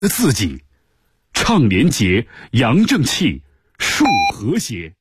的自己，唱廉洁，扬正气，树和谐。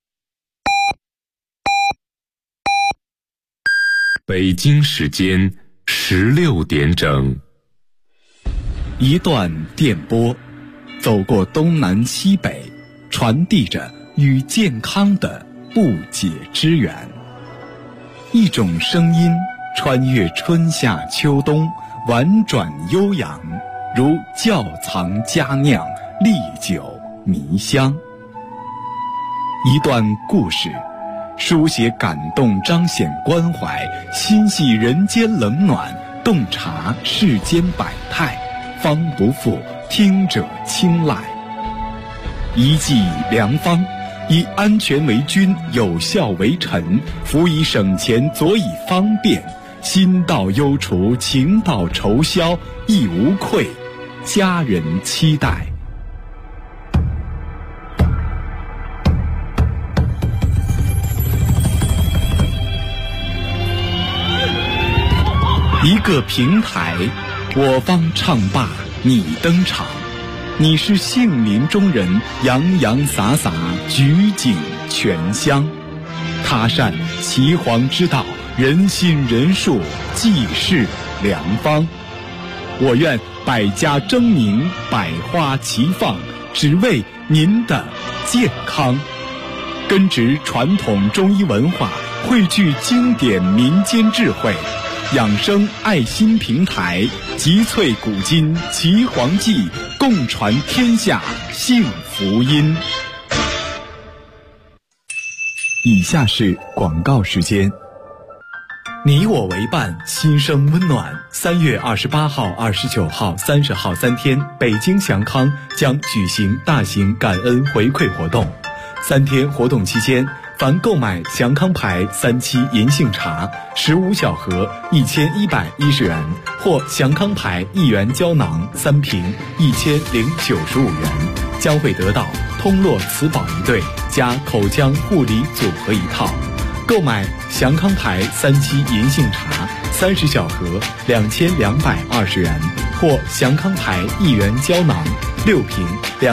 北京时间16点整。 一段电波，走过东南西北，传递着与健康的不解之缘。一种声音穿越春夏秋冬，婉转悠扬，如窖藏佳酿，历久弥香。一段故事，书写感动，彰显关怀，心系人间冷暖，洞察世间百态，方不负听者青睐。一剂良方，以安全为君，有效为臣，辅以省钱，佐以方便，心到忧除，情到愁消，亦无愧，家人期待。一个平台，我方唱罢你登场，你是杏林中人，洋洋洒洒，举景全香。他善岐黄之道，人心人术，济世良方。我愿百家争鸣，百花齐放，只为您的健康。根植传统中医文化，汇聚经典民间智慧，养生爱心平台，集萃古今岐黄记，共传天下幸福音。以下是广告时间。你我为伴，心生温暖。3月28号、29号、30号3天，北京祥康将举行大型感恩回馈活动。3天活动期间，凡购买祥康牌3期银杏茶15小盒1110元，或祥康牌1元胶囊3瓶1095元，将会得到通络磁宝1对加口腔护理组合1套。购买祥康牌3期银杏茶30小盒2220元，或祥康牌1元胶囊6瓶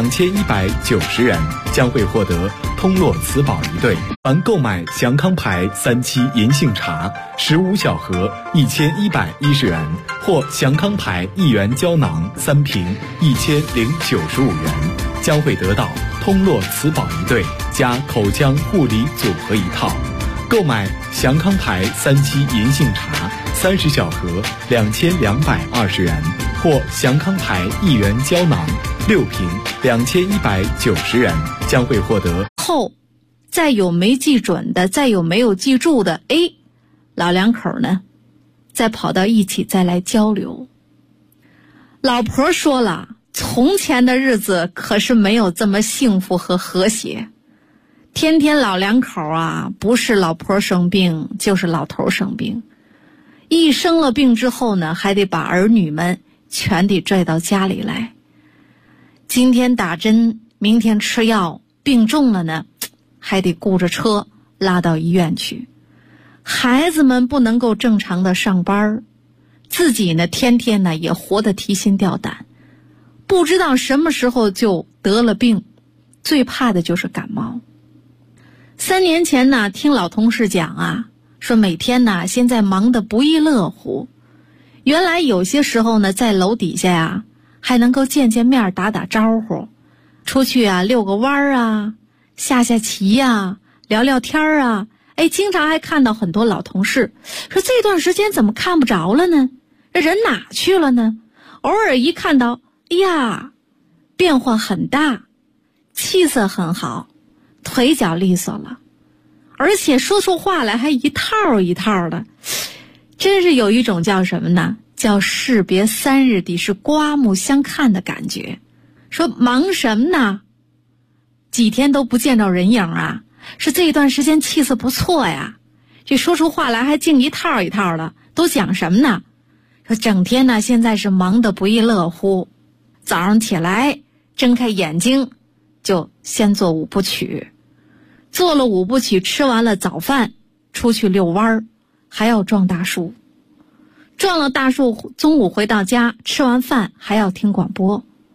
2190元，将会获得通络磁宝1对。凡购买祥康牌3期银杏茶15小盒1110元，或祥康牌1元胶囊3瓶1095元，将会得到通络磁宝1对加口腔护理组合1套。购买祥康牌3期银杏茶30小盒2220元，或祥康牌1元胶囊6瓶2190元，将会获得。 后再有没记准的，再有没有记住的，老两口呢再跑到一起再来交流。老婆说了，从前的日子可是没有这么幸福和和谐。天天老两口啊，不是老婆生病就是老头生病，一生了病之后呢，还得把儿女们全得拽到家里来。今天打针，明天吃药，病重了呢，还得雇着车拉到医院去。孩子们不能够正常的上班，自己呢天天呢也活得提心吊胆，不知道什么时候就得了病，最怕的就是感冒。3年前呢，听老同事讲啊，说每天呢现在忙得不亦乐乎。原来有些时候呢，在楼底下呀，还能够见见面，打打招呼，出去啊遛个弯啊，下下棋呀，聊聊天啊。经常还看到很多老同事说，这段时间怎么看不着了呢？这人哪去了呢？偶尔一看到，变化很大，气色很好，腿脚利索了，而且说出话来还一套一套的，真是有一种叫什么呢？叫士别3日的是刮目相看的感觉。说忙什么呢？几天都不见着人影啊，是这一段时间气色不错呀，这说出话来还净一套一套的，都讲什么呢？说整天呢现在是忙得不亦乐乎，早上起来睁开眼睛就先做5部曲，做了5部曲，吃完了早饭出去遛弯，还要撞大树，撞了大树，中午回到家吃完饭还要听广播，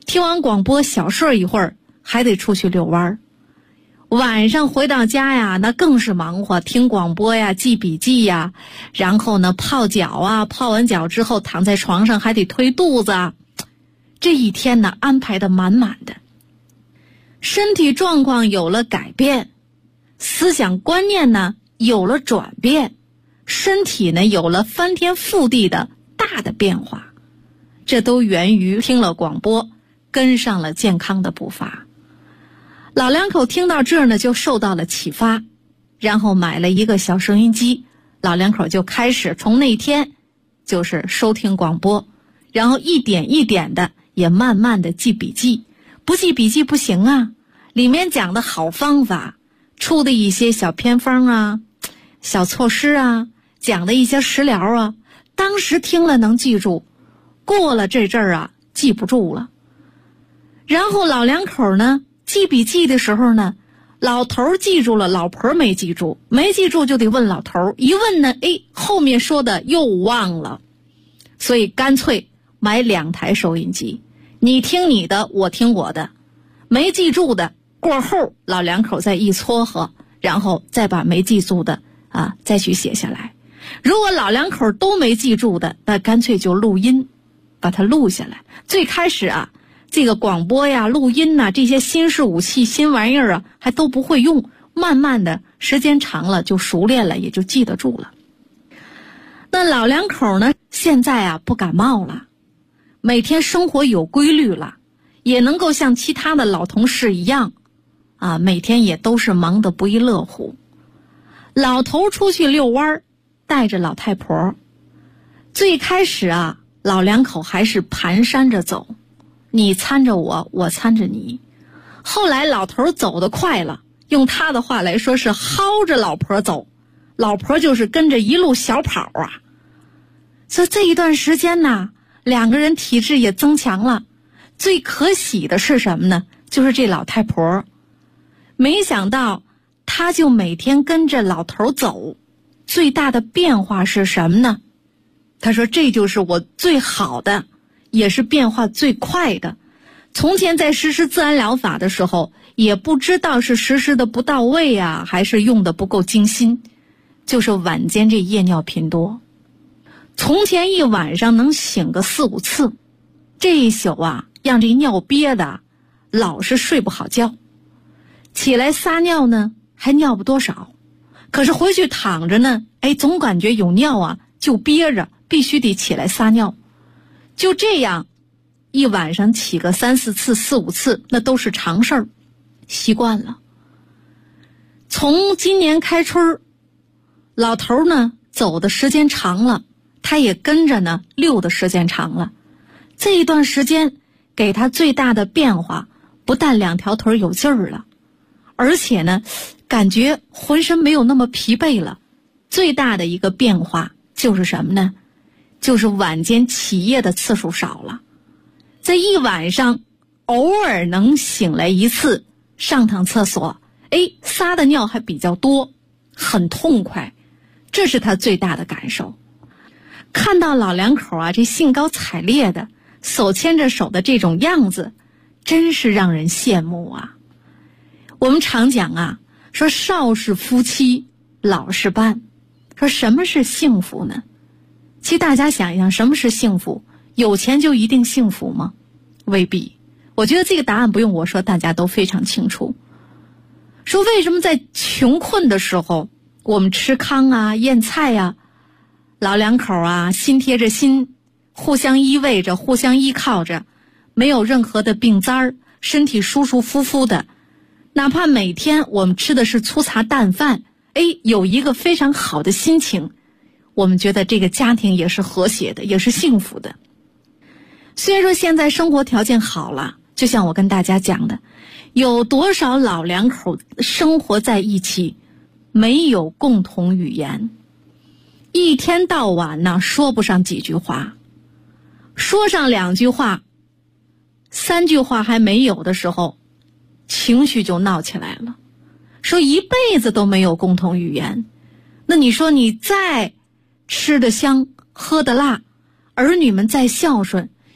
听完广播小睡一会儿，还得出去遛弯儿。晚上回到家呀，那更是忙活，听广播呀，记笔记呀，然后呢泡脚啊，泡完脚之后躺在床上还得推肚子啊。这一天呢安排得满满的，身体状况有了改变，思想观念呢有了转变，身体呢有了翻天覆地的大的变化，这都源于听了广播，跟上了健康的步伐。老两口听到这儿呢就受到了启发，然后买了一个小收音机，老两口就开始从那天就是收听广播，然后一点一点的也慢慢的记笔记。不记笔记不行啊，里面讲的好方法，出的一些小偏方啊，小措施啊，讲的一些食疗啊，当时听了能记住，过了这阵儿啊记不住了。然后老两口呢记笔记的时候呢，老头记住了，老婆没记住，没记住就得问老头，一问呢，后面说的又忘了，所以干脆买2台收音机，你听你的，我听我的，没记住的过后老两口再一撮合，然后再把没记住的再去写下来。如果老两口都没记住的，那干脆就录音，把它录下来。最开始这个广播呀、录音呐，这些新式武器、新玩意儿还都不会用，慢慢的时间长了就熟练了，也就记得住了。那老两口呢，现在不感冒了，每天生活有规律了，也能够像其他的老同事一样每天也都是忙得不亦乐乎。老头出去遛弯，带着老太婆。最开始老两口还是蹒跚着走，你搀着我，我搀着你。后来老头走得快了，用他的话来说是薅着老婆走，老婆就是跟着一路小跑所以这一段时间呢，两个人体质也增强了。最可喜的是什么呢？就是这老太婆，没想到她就每天跟着老头走，最大的变化是什么呢？她说这就是我最好的，也是变化最快的。从前在实施自然疗法的时候，也不知道是实施的不到位还是用的不够精心，就是晚间这夜尿频多。从前一晚上能醒个4、5次，这一宿让这尿憋的老是睡不好觉，起来撒尿呢还尿不多少，可是回去躺着呢总感觉有尿就憋着，必须得起来撒尿。就这样一晚上起个3、4次、4、5次，那都是常事儿，习惯了。从今年开春，老头呢走的时间长了，他也跟着呢溜的时间长了。这一段时间给他最大的变化，不但2条腿有劲儿了，而且呢感觉浑身没有那么疲惫了。最大的一个变化就是什么呢？就是晚间起夜的次数少了。这一晚上偶尔能醒来1次，上趟厕所，撒的尿还比较多，很痛快，这是他最大的感受。看到老两口这兴高采烈的手牵着手的这种样子，真是让人羡慕我们常讲说少是夫妻老是伴，说什么是幸福呢？其实大家想一想，什么是幸福？有钱就一定幸福吗？未必。我觉得这个答案不用我说，大家都非常清楚。说为什么在穷困的时候，我们吃糠咽菜老两口心贴着心，互相依偎着，互相依靠着，没有任何的病灾儿，身体舒舒服服的。哪怕每天我们吃的是粗茶淡饭，有一个非常好的心情，我们觉得这个家庭也是和谐的，也是幸福的。虽然说现在生活条件好了，就像我跟大家讲的，有多少老两口生活在一起，没有共同语言，一天到晚说不上几句话，说上2句话、3句话还没有的时候，情绪就闹起来了。说一辈子都没有共同语言，那你说你再吃得香喝得辣，儿女们再孝顺，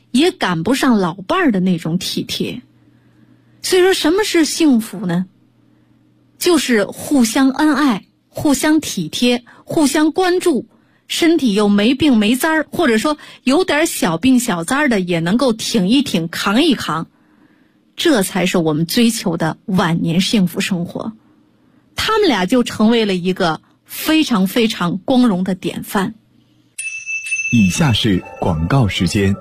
也赶不上老伴儿的那种体贴。所以说什么是幸福呢？就是互相恩爱，互相体贴，互相关注，身体又没病没灾儿，或者说有点小病小灾的也能够挺一挺，扛一扛，这才是我们追求的晚年幸福生活。他们俩就成为了一个非常非常光荣的典范。 以下是广告时间。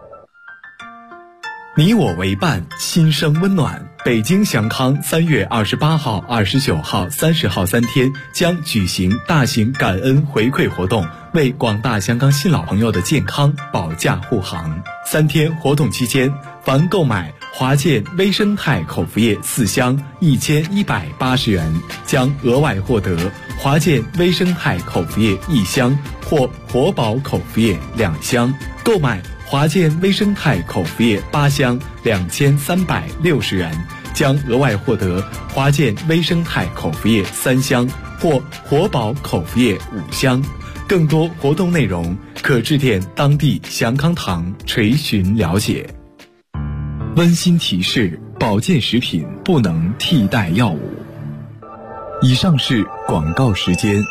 你我为伴，心生温暖。北京祥康3月28号、29号、30号3天将举行大型感恩回馈活动，为广大祥康新老朋友的健康保驾护航。3天活动期间，凡购买华健微生态口服液4箱1180元，将额外获得华健微生态口服液1箱或活宝口服液2箱。购买华健微生态口服液8箱2360元，将额外获得华健微生态口服液3箱或活宝口服液5箱。更多活动内容可致电当地祥康堂垂询了解。温馨提示：保健食品不能替代药物。以上是广告时间。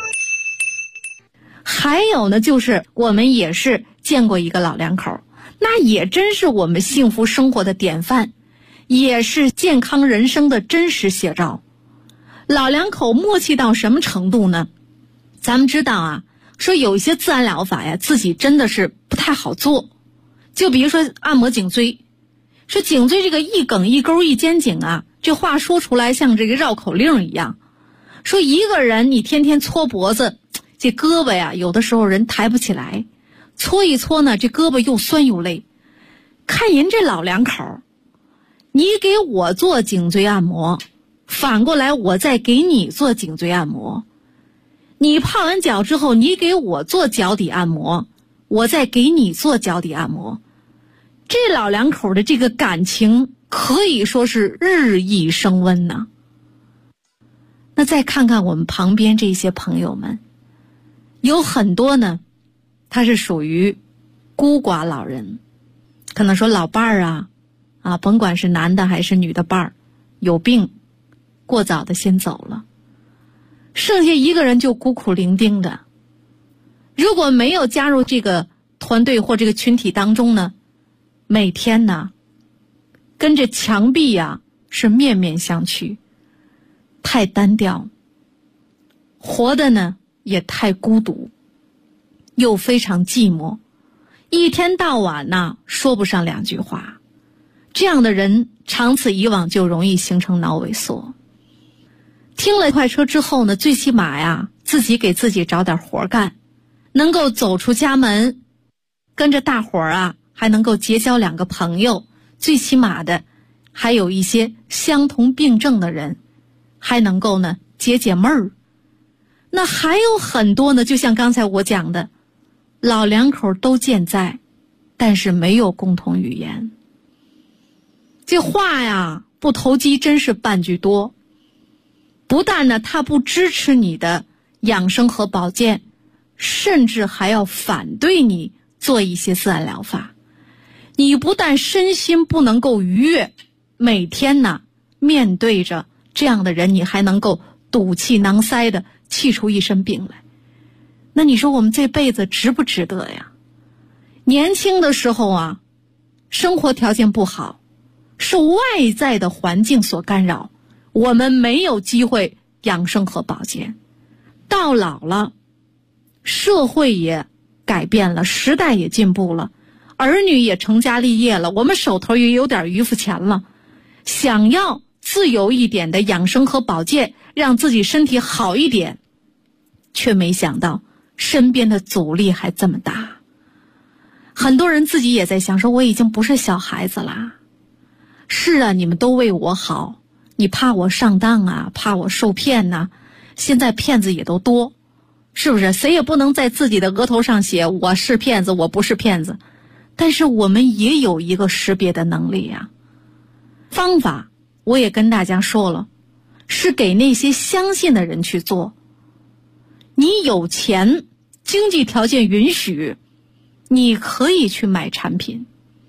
还有呢，就是我们也是见过一个老两口，那也真是我们幸福生活的典范，也是健康人生的真实写照。老两口默契到什么程度呢？咱们知道啊，说有一些自然疗法呀，自己真的是不太好做。就比如说按摩颈椎，说颈椎这个一梗一勾一肩颈啊，这话说出来像这个绕口令一样。说一个人你天天搓脖子，这胳膊呀有的时候人抬不起来，搓一搓呢，这胳膊又酸又累。看人这老两口，你给我做颈椎按摩，反过来我再给你做颈椎按摩。你泡完脚之后，你给我做脚底按摩，我再给你做脚底按摩。这老两口的这个感情可以说是日益升温呢。那再看看我们旁边这些朋友们，有很多呢，他是属于孤寡老人，可能说老伴儿啊，甭管是男的还是女的伴儿，有病，过早的先走了，剩下一个人就孤苦伶仃的。如果没有加入这个团队或这个群体当中呢，每天呢，跟着墙壁呀是面面相觑，太单调，活的呢也太孤独，又非常寂寞，一天到晚呢说不上两句话。这样的人长此以往就容易形成脑萎缩。听了快车之后呢，最起码呀自己给自己找点活干，能够走出家门，跟着大伙儿啊还能够结交两个朋友，最起码的还有一些相同病症的人，还能够呢解解闷儿。那还有很多呢，就像刚才我讲的，老两口都健在，但是没有共同语言。这话呀不投机真是半句多。不但呢他不支持你的养生和保健，甚至还要反对你做一些自然疗法。你不但身心不能够愉悦，每天呢面对着这样的人，你还能够堵气囊塞的气出一身病来。那你说我们这辈子值不值得呀？年轻的时候啊，生活条件不好，受外在的环境所干扰，我们没有机会养生和保健。到老了，社会也改变了，时代也进步了，儿女也成家立业了，我们手头也有点余富钱了，想要自由一点的养生和保健，让自己身体好一点，却没想到身边的阻力还这么大。很多人自己也在想说，我已经不是小孩子啦。是啊，你们都为我好，你怕我上当啊，怕我受骗啊，现在骗子也都多，是不是？谁也不能在自己的额头上写我是骗子，我不是骗子。但是我们也有一个识别的能力啊。方法我也跟大家说了，是给那些相信的人去做。你有钱，经济条件允许，你可以去买产品。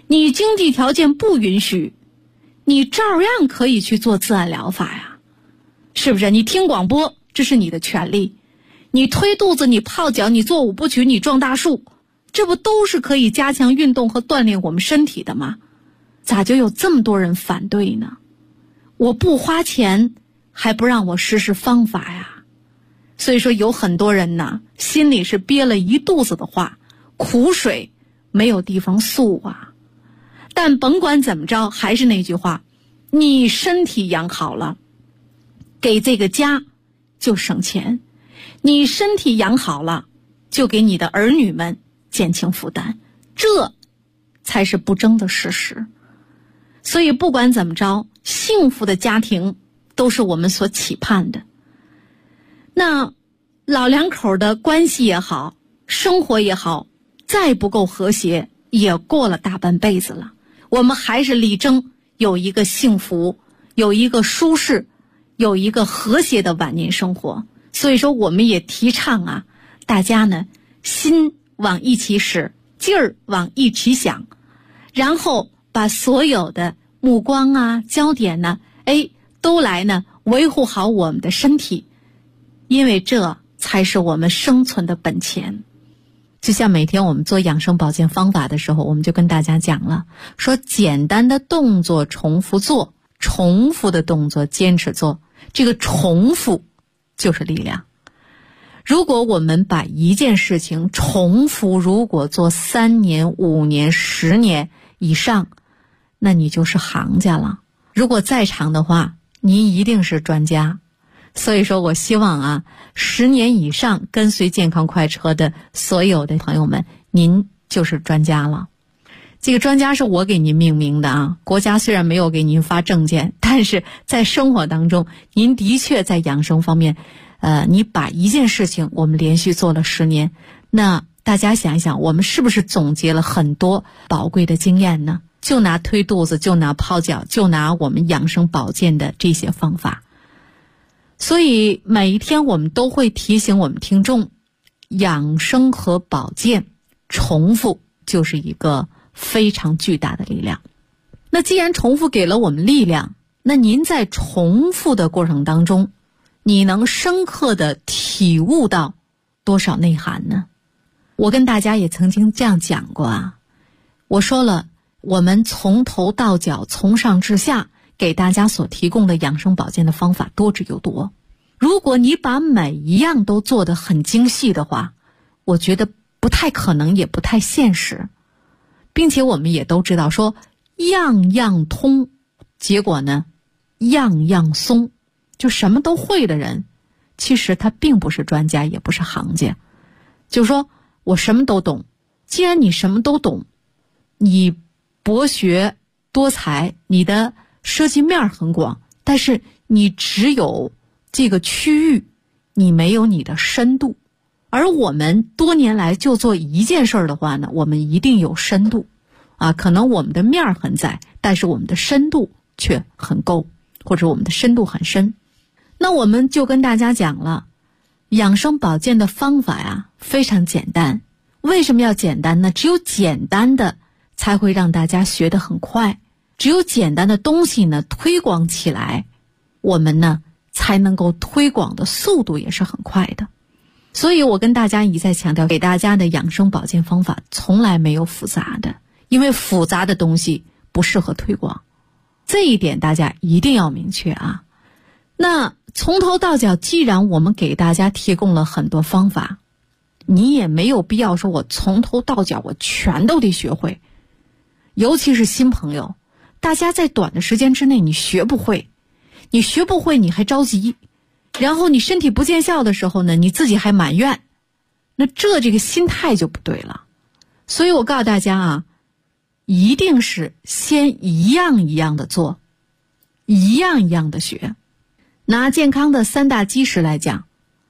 你经济条件不允许，你照样可以去做自然疗法呀，是不是？你听广播，这是你的权利。你推肚子，你泡脚，你做五部曲，你撞大树，这不都是可以加强运动和锻炼我们身体的吗？咋就有这么多人反对呢？我不花钱，还不让我实施方法呀？所以说有很多人呢，心里是憋了一肚子的话，苦水没有地方诉啊。但甭管怎么着，还是那句话，你身体养好了，给这个家就省钱；你身体养好了，就给你的儿女们减轻负担，这才是不争的事实。所以不管怎么着，幸福的家庭都是我们所期盼的。那老两口的关系也好，生活也好，再不够和谐，也过了大半辈子了。我们还是力争有一个幸福，有一个舒适，有一个和谐的晚年生活。所以说我们也提倡啊，大家呢心往一起使，劲儿往一起想，然后把所有的目光啊焦点呢都来呢维护好我们的身体，因为这才是我们生存的本钱。就像每天我们做养生保健方法的时候，我们就跟大家讲了，说简单的动作重复做，重复的动作坚持做，这个重复就是力量。如果我们把一件事情重复，如果做3年、5年、10年以上，那你就是行家了。如果再长的话，您一定是专家。所以说我希望啊，10年以上跟随健康快车的所有的朋友们，您就是专家了。这个专家是我给您命名的啊，国家虽然没有给您发证件，但是在生活当中，您的确在养生方面，你把一件事情我们连续做了10年，那大家想一想，我们是不是总结了很多宝贵的经验呢？就拿推肚子，就拿泡脚，就拿我们养生保健的这些方法。所以每一天我们都会提醒我们听众，养生和保健重复就是一个非常巨大的力量。那既然重复给了我们力量，那您在重复的过程当中，你能深刻的体悟到多少内涵呢？我跟大家也曾经这样讲过啊，我说了，我们从头到脚，从上至下，给大家所提供的养生保健的方法多之又多。如果你把每一样都做得很精细的话，我觉得不太可能，也不太现实。并且我们也都知道说，样样通，结果呢样样松。就什么都会的人，其实他并不是专家，也不是行家。就是说我什么都懂，既然你什么都懂，你博学多才，你的涉及面很广，但是你只有这个区域，你没有你的深度。而我们多年来就做一件事的话呢，我们一定有深度啊，可能我们的面很窄，但是我们的深度却很够，或者我们的深度很深。那我们就跟大家讲了，养生保健的方法呀非常简单。为什么要简单呢？只有简单的才会让大家学得很快，只有简单的东西呢推广起来，我们呢才能够推广的速度也是很快的。所以我跟大家一再强调，给大家的养生保健方法从来没有复杂的，因为复杂的东西不适合推广，这一点大家一定要明确啊。那从头到脚，既然我们给大家提供了很多方法，你也没有必要说我从头到脚我全都得学会。尤其是新朋友，大家在短的时间之内你学不会，你还着急，然后你身体不见效的时候呢，你自己还埋怨，那这个心态就不对了。所以我告诉大家啊，一定是先一样一样的做，一样一样的学。拿健康的3大基石来讲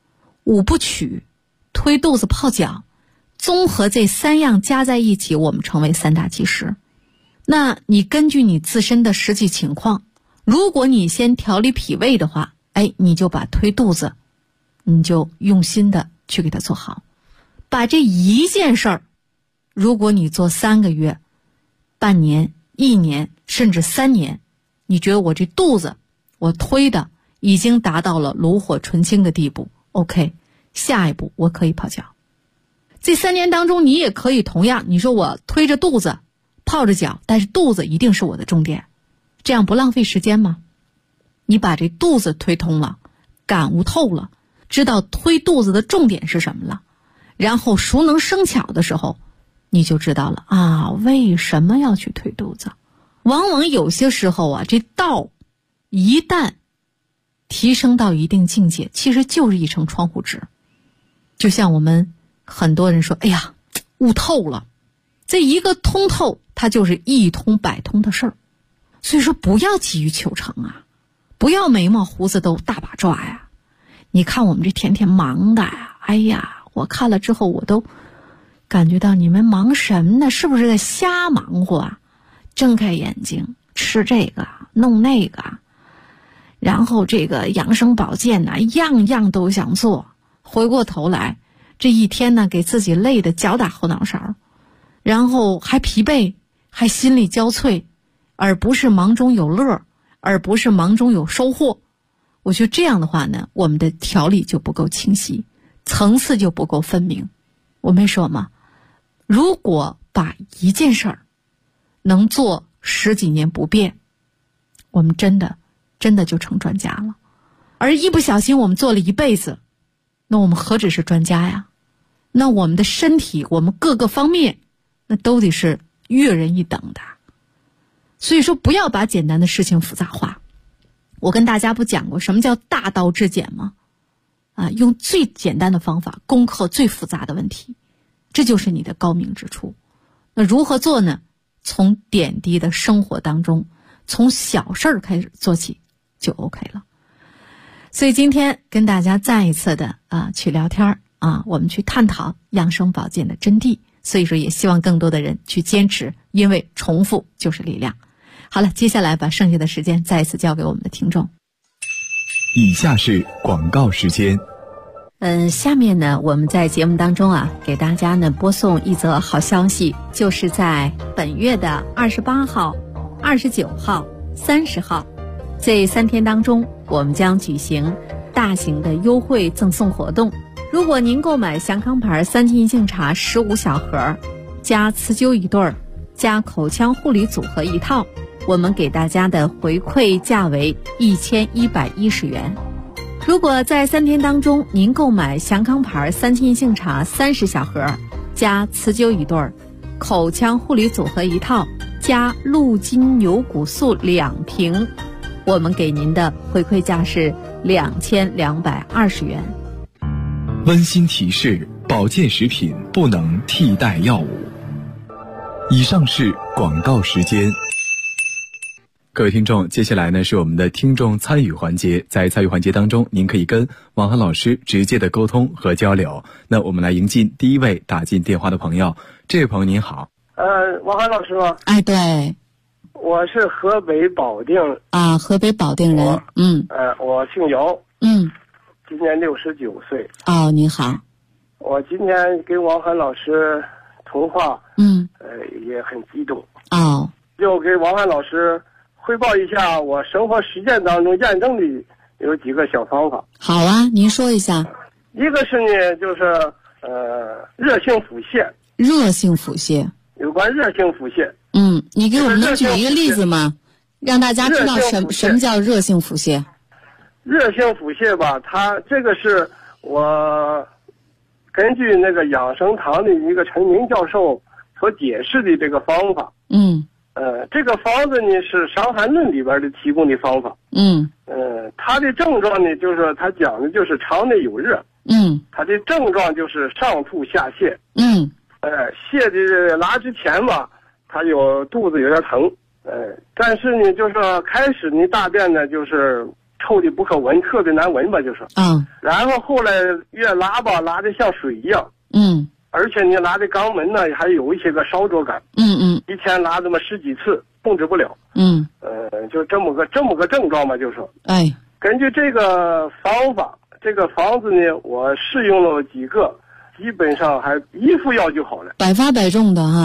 ，5部曲、推肚子、泡脚，综合这3样加在一起，我们称为3大基石。那你根据你自身的实际情况，如果你先调理脾胃的话，你就把推肚子，你就用心的去给它做好。把这一件事儿，如果你做3个月， 半年、1年甚至3年，你觉得我这肚子我推的已经达到了炉火纯青的地步， OK， 下一步我可以泡脚。这3年当中你也可以同样，你说我推着肚子泡着脚，但是肚子一定是我的重点，这样不浪费时间吗？你把这肚子推通了，感悟透了，知道推肚子的重点是什么了，然后熟能生巧的时候，你就知道了啊，为什么要去推肚子。往往有些时候啊，这道一旦提升到一定境界，其实就是一层窗户纸。就像我们很多人说，哎呀，悟透了，这一个通透，它就是一通百通的事儿。所以说不要急于求成啊，不要眉毛胡子都大把抓呀。你看我们这天天忙的呀，哎呀，我看了之后我都感觉到你们忙什么呢？是不是在瞎忙活啊？睁开眼睛吃这个弄那个，然后这个养生保健呢，样样都想做，回过头来这一天呢，给自己累得脚打后脑勺，然后还疲惫，还心力交瘁，而不是忙中有乐，而不是忙中有收获。我觉得这样的话呢，我们的条理就不够清晰，层次就不够分明。我没说吗？如果把一件事儿能做10几年不变，我们真的就成专家了。而一不小心我们做了一辈子，那我们何止是专家呀？那我们的身体，我们各个方面，那都得是跃人一等的。所以说不要把简单的事情复杂化。我跟大家不讲过什么叫大道至简吗？用最简单的方法攻克最复杂的问题，这就是你的高明之处。那如何做呢？从点滴的生活当中，从小事儿开始做起就 OK 了。所以今天跟大家再一次的去聊天我们去探讨养生保健的真谛。所以说也希望更多的人去坚持，因为重复就是力量。好了，接下来把剩下的时间再一次交给我们的听众。 以下是广告时间。 下面呢，我们在节目当中给大家呢播送一则好消息，就是在本月的28号、29号、30号这3天当中，我们将举行大型的优惠赠送活动。如果您购买祥康牌3斤银杏茶15小盒，加磁灸1对，加口腔护理组合1套，我们给大家的回馈价为1110元。如果在3天当中您购买祥康牌3斤银杏茶30小盒，加磁灸1对，口腔护理组合1套，加鹿筋牛骨素2瓶，我们给您的回馈价是2220元。 温馨提示：保健食品不能替代药物。以上是广告时间。各位听众，接下来呢是我们的听众参与环节。在参与环节当中，您可以跟王涵老师直接的沟通和交流。那我们来迎进第一位打进电话的朋友。这位朋友您好。 王涵老师吗？ 哎，对， 我是河北保定河北保定人。 我姓姚。今年69岁。 你好。 我今天跟王涵老师通话，也很激动。就给王涵老师汇报一下我生活实践当中验证的有几个小方法。 好啊，您说一下。 一个是呢，就是热性腹泻。 热性腹泻。 有关热性腹泻。 你给我们能举一个例子吗？让大家知道什么叫热性腹泻。 热性腹泻吧，它这个是我根据那个养生堂的一个陈明教授所解释的这个方法。这个方子呢是《伤寒论》里边的提供的方法。它的症状呢，就是它讲的就是肠内有热。它的症状就是上吐下泻。泻的拉之前吧，它有肚子有点疼。但是呢，就是开始呢大便呢就是臭的不可闻，特别难闻吧，就是。然后后来越拉吧，拉的像水一样。而且你拉的肛门呢，还有一些个烧灼感。一天拉这么10几次，控制不了。就这么个症状吧，就是。根据这个方法，这个方子呢，我试用了几个，基本上还1副药就好了， 百发百中的哈。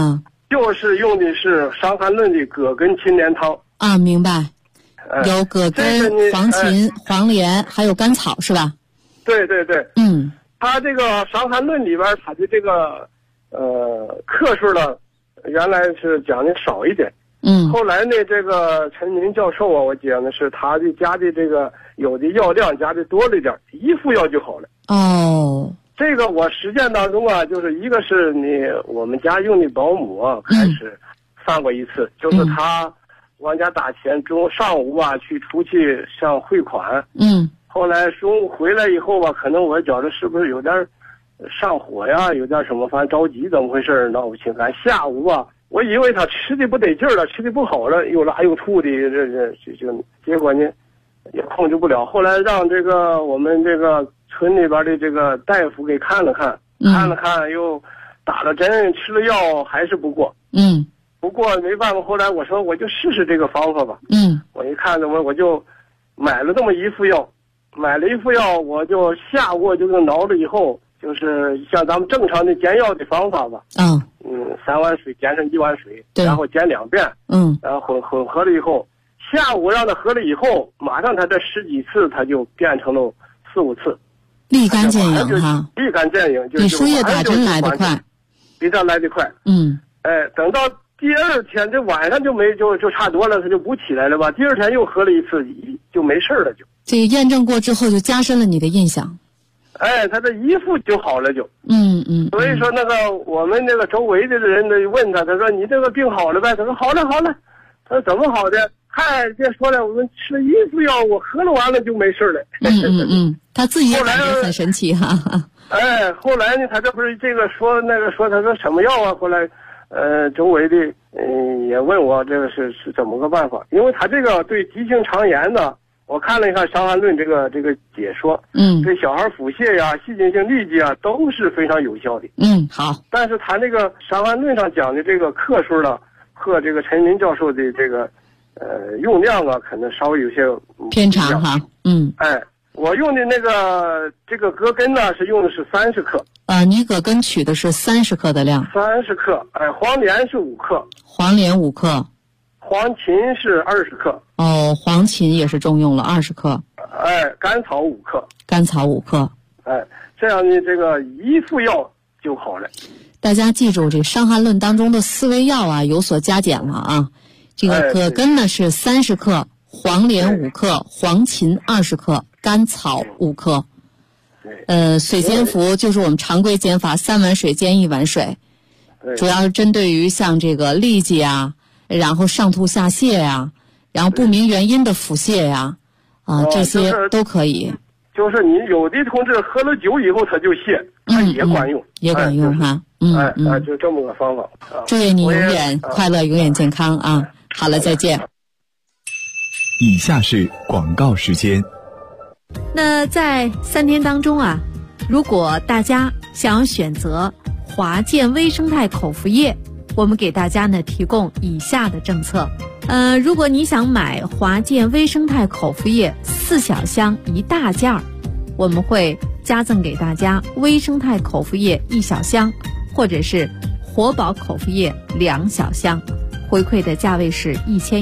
就是用的是《伤寒论》的葛根青莲汤。 啊，明白。有葛根、黄芩、黄连，还有甘草，是吧？ 对对对。 嗯。 它这个《伤寒论》里边，它的这个克数呢，原来是讲的少一点。 嗯。 后来呢，这个陈明教授啊，我讲的是他的加的这个有的药量加的多了一点，一副药就好了。 哦。这个我实践当中啊，就是一个是我们家用的保姆啊，开始犯过一次，就是他往家打钱，上午吧出去上汇款。嗯。后来中午回来以后吧，可能我觉得是不是有点上火呀，有点什么，反正着急，怎么回事闹不清。咱下午吧，我以为他吃的不得劲了，吃的不好了，又拉又吐的，就结果呢也控制不了。后来让我们这个村里边的这个大夫给看了看，又打了针，吃了药，还是不过。嗯。不过没办法，后来我说我就试试这个方法吧。嗯。我一看我就买了这么一副药。买了一副药，我就下锅就给熬了以后，就是像咱们正常的煎药的方法吧。3碗水煎成1碗水，然后煎2遍。然后混合了以后，下午让它喝了以后，马上它这10几次，它就变成了4、5次， 立竿见影哈。 立竿见影， 比输液打针来得快， 比这来得快。等到第二天这晚上就差多了，它就不起来了吧？第二天又喝了一次，就没事了就。 这个验证过之后，就加深了你的印象。 他这一副就好了就。所以说我们那个周围的人呢问他说你这个病好了呗？他说好了。他说怎么好的？嗨，别说了，我们吃了一副药，我喝了完了就没事了。 他自己也感觉很神奇哈。 后来呢，他这不是这个说他说什么药啊？后来周围的也问我这个是怎么个办法？因为他这个对急性肠炎呢。我看了一下《伤寒论》这个解说，对小孩腹泻呀、细菌性痢疾啊都是非常有效的。 好。 但是他那个《伤寒论》上讲的这个克数呢，和这个陈林教授的这个用量啊，可能稍微有些偏差哈。 我用的这个葛根呢，用的是30克。 你葛根取的是30克的量。 30克。黄连是5克。 黄连5克。 黄芩是20克。 黄芩也是中用了20克。 甘草5克。 甘草5克。 这样的这个一副药就好了。 大家记住，这《伤寒论》当中的4味药啊有所加减了啊。这个葛根呢是30克，黄连5克，黄芩20克，甘草5克。水煎服就是我们常规煎法，3碗水煎1碗水，主要是针对于像这个痢疾啊。然后上吐下泻呀，然后不明原因的腹泻呀，这些都可以。 就是你有的同志喝了酒以后他就泻，他也管用， 也管用哈。 就这么个方法。 祝愿你永远快乐，永远健康啊！好了，再见。 以下是广告时间。 那在3天当中啊，如果大家想要选择华健微生态口服液。我们给大家呢提供以下的政策，如果你想买华健微生态口服液4小箱1大件儿，我们会加赠给大家微生态口服液1小箱，或者是活宝口服液2小箱，回馈的价位是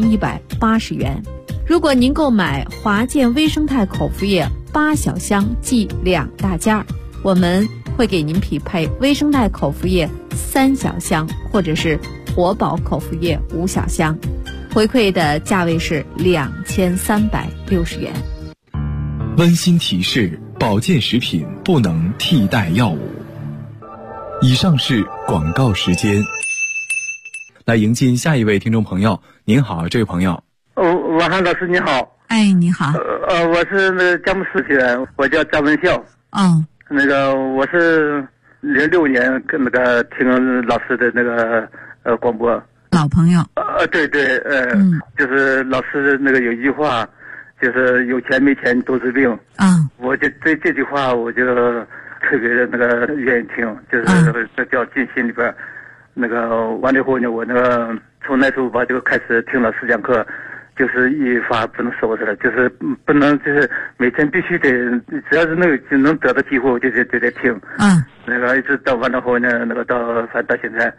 1180元。如果您购买华健微生态口服液8小箱计2大件儿，我们会给您匹配微生态口服液3小箱，或者是活宝口服液5小箱，回馈的价位是2360元。 温馨提示：保健食品不能替代药物。以上是广告时间。来迎进下一位听众朋友。您好，这位朋友。 王涵老师你好。 你好。 我是佳木斯人，我叫张文孝。我是06年跟听老师的广播。 老朋友。 对，就是老师有一句话，就是有钱没钱都是病。我就这句话我就特别的愿意听，就是掉进心里边。完了以后呢，我从那时候吧就开始听老师讲课。就是一发不能收拾了，就是不能，就是每天必须得，只要是能得到机会，我就得听。一直到完了后呢，到现在，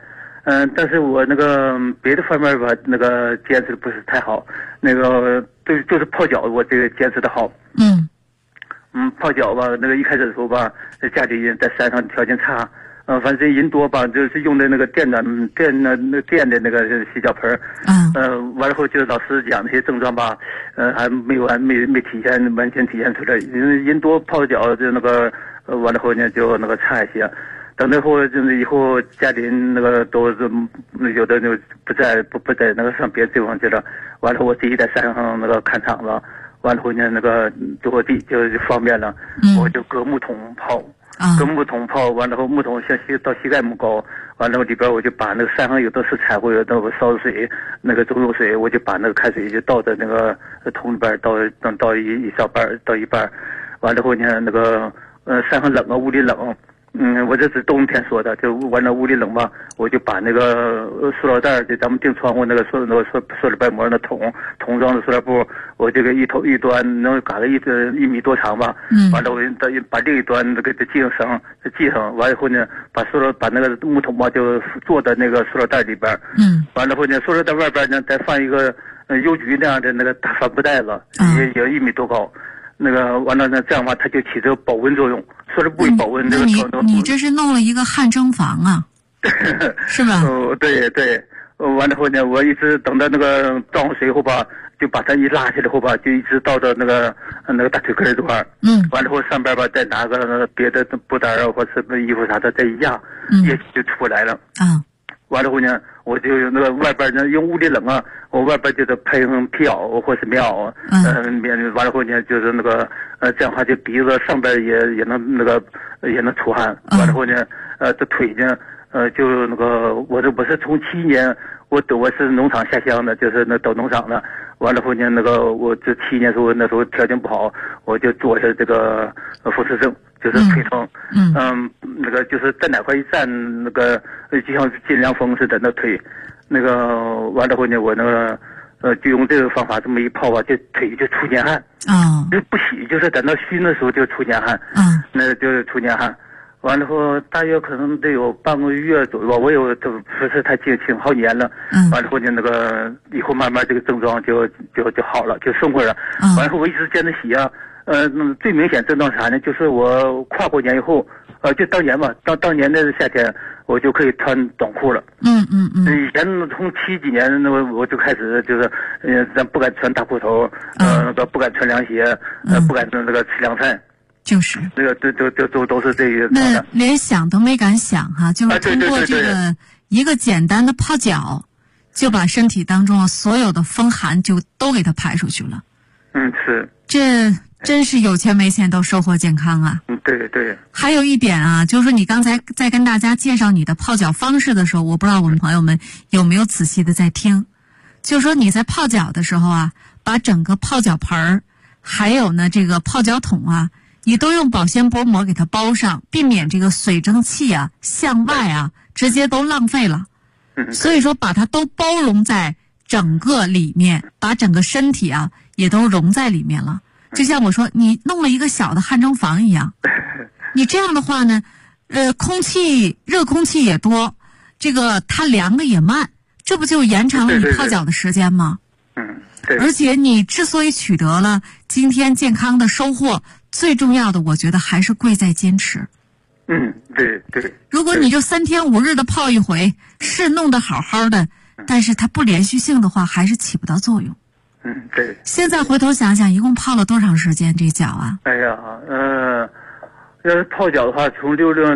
但是我那个别的方面吧，那个坚持不是太好，那个就是泡脚，我这个坚持的好。泡脚吧，那个一开始的时候吧，家里人在山上条件差，反正人多吧，就是用的那个电的那个洗脚盆。完了后就是老师讲那些症状吧，还没完全体现出来。人多泡脚就那个，完了后呢就那个差一些。等到后就是以后家里人那个都是有的就不在那个上别的地方去了，完了我自己在山上那个看场子。完了后呢，那个落地就方便了，我就搁木桶泡，搁木桶泡，完了后木桶到膝盖那么高，完了后里边我就把那个山上有的是柴火，有的烧水，那个中用水，我就把那个开水就倒在那个桶里边，倒一小半，倒一半，完了后呢，那个山上冷啊，屋里冷。我这是冬天说的，就完了屋里冷吧，我就把那个塑料袋，就咱们钉窗户那个塑料白膜那桶装的塑料布，我这个一端能搞到1米多长吧。完了我把另一端那个系上，完了以后呢，把那个木桶吧就坐在那个塑料袋里边。完了后呢，塑料袋外边呢再放一个邮局那样的那个大帆布袋子，也1米多高。那个完了呢，这样的话它就起着保温作用，塑料布保温。 那你这是弄了一个汗蒸房啊，是吧？ 对，完了后呢，我一直等到那个倒上水后吧，就把它一拉起来后吧，就一直倒到那个大腿根这块。完了后上边吧再拿个别的布袋啊或者是衣服啥的再一压，液体就出来了。完了后呢，我就那个外边呢，因为屋里冷啊，我外边就是配上皮袄或是棉袄，完了后呢，就是那个这样的话就鼻子上边也能出汗，完了后呢，这腿呢，就那个我是从7年，我是农场下乡的，就是那到农场的，完了后呢，那个我这7年时候那时候条件不好，我就做下这个风湿症。就是腿疼，那个就是在哪块一站，那个就像进凉风似的那腿，那个完了后呢，我那个就用这个方法这么一泡吧，就腿就出年汗，就不洗，就是等到熏的时候就出年汗，那就是出年汗。完了后大约可能得有半个月左右吧，我有这不是太记清好几年了。完了后呢，那个以后慢慢这个症状就好了，就顺过了。完了后我一直坚持洗啊。最明显症状是啥呢？就是我跨过年以后，就当年吧，当年的夏天，我就可以穿短裤了。以前从70几年，那我就开始就是，咱不敢穿大裤头，不敢穿凉鞋，不敢那个吃凉菜。 就是这个都是这个。 那连想都没敢想哈，就是通过这个一个简单的泡脚，就把身体当中所有的风寒就都给它排出去了。 是。 这真是有钱没钱都收获健康啊！ 对。 还有一点啊，就是说你刚才在跟大家介绍你的泡脚方式的时候，我不知道我们朋友们有没有仔细的在听。就是说你在泡脚的时候啊，把整个泡脚盆儿，还有呢这个泡脚桶啊，你都用保鲜薄膜给它包上，避免这个水蒸气啊向外啊直接都浪费了。所以说把它都包容在整个里面，把整个身体啊也都融在里面了。就像我说，你弄了一个小的汗蒸房一样，你这样的话呢，热空气也多，这个它凉的也慢，这不就延长了你泡脚的时间吗？ 对。 而且你之所以取得了今天健康的收获，最重要的我觉得还是贵在坚持。 对。 如果你就3天5日的泡一回，是弄得好好的，但是它不连续性的话，还是起不到作用。 对。 现在回头想想，一共泡了多长时间这脚啊？ 哎呀，要是泡脚的话，从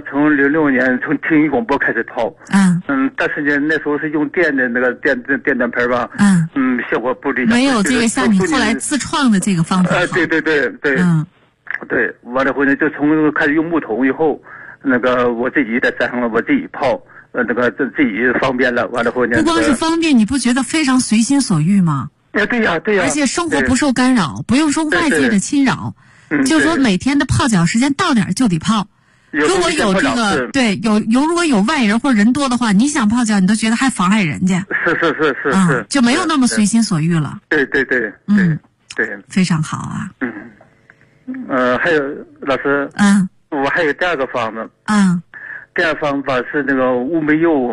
06年从听一广播开始泡。但是呢，那时候是用电的那个电暖盆吧。效果不理想。 没有这个像你后来自创的这个方法。 对。对，完了后呢，就从开始用木桶以后，那个我自己在山上我自己泡。那个自己方便了，完了后呢。 不光是方便，你不觉得非常随心所欲吗？ 对呀。 而且生活不受干扰，不用说外界的侵扰，就说每天的泡脚时间到点就得泡。如果有这个如果有外人或者人多的话，你想泡脚，你都觉得还妨碍人家。 是， 就没有那么随心所欲了。 对。 非常好啊。 还有老师。我还有第二个方子。第二方法是那个乌梅柚，